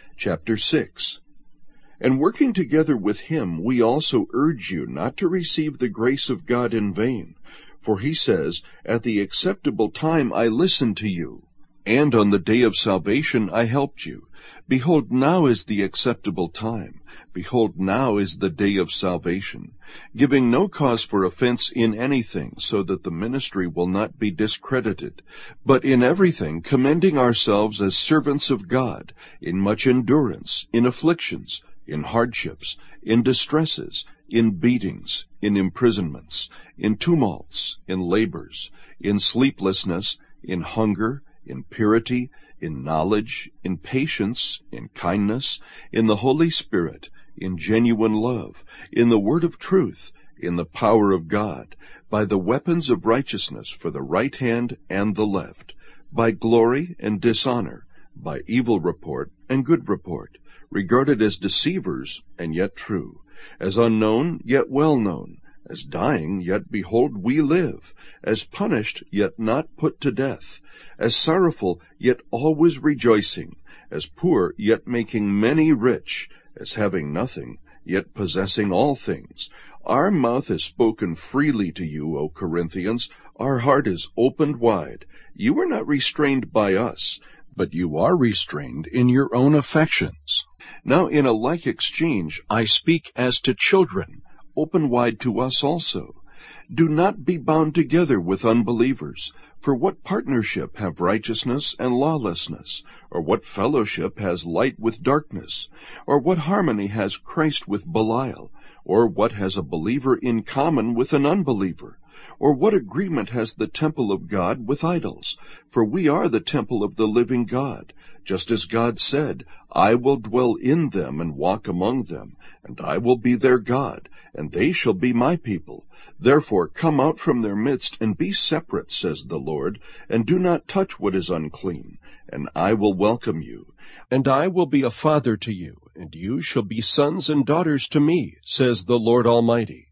chapter 6. And working together with him, we also urge you not to receive the grace of God in vain. For he says, "At the acceptable time I listened to you, and on the day of salvation I helped you. Behold, now is the acceptable time. Behold, now is the day of salvation," giving no cause for offense in anything, so that the ministry will not be discredited, but in everything commending ourselves as servants of God, in much endurance, in afflictions, in hardships, in distresses, in beatings, in imprisonments, in tumults, in labors, in sleeplessness, in hunger, in purity, in knowledge, in patience, in kindness, in the Holy Spirit, in genuine love, in the word of truth, in the power of God, by the weapons of righteousness for the right hand and the left, by glory and dishonor, by evil report and good report, regarded as deceivers and yet true, as unknown yet well known, as dying yet behold we live, as punished yet not put to death, as sorrowful yet always rejoicing, as poor yet making many rich, as having nothing yet possessing all things. Our mouth has spoken freely to you, O Corinthians. Our heart is opened wide. You are not restrained by us, but you are restrained in your own affections. Now in a like exchange I speak as to children. Open wide to us also. Do not be bound together with unbelievers. For what partnership have righteousness and lawlessness? Or what fellowship has light with darkness? Or what harmony has Christ with Belial? Or what has a believer in common with an unbeliever? Or what agreement has the temple of God with idols? For we are the temple of the living God. Just as God said, "I will dwell in them and walk among them, and I will be their God, and they shall be my people. Therefore come out from their midst and be separate, says the Lord, and do not touch what is unclean, and I will welcome you. And I will be a father to you, and you shall be sons and daughters to me, says the Lord Almighty.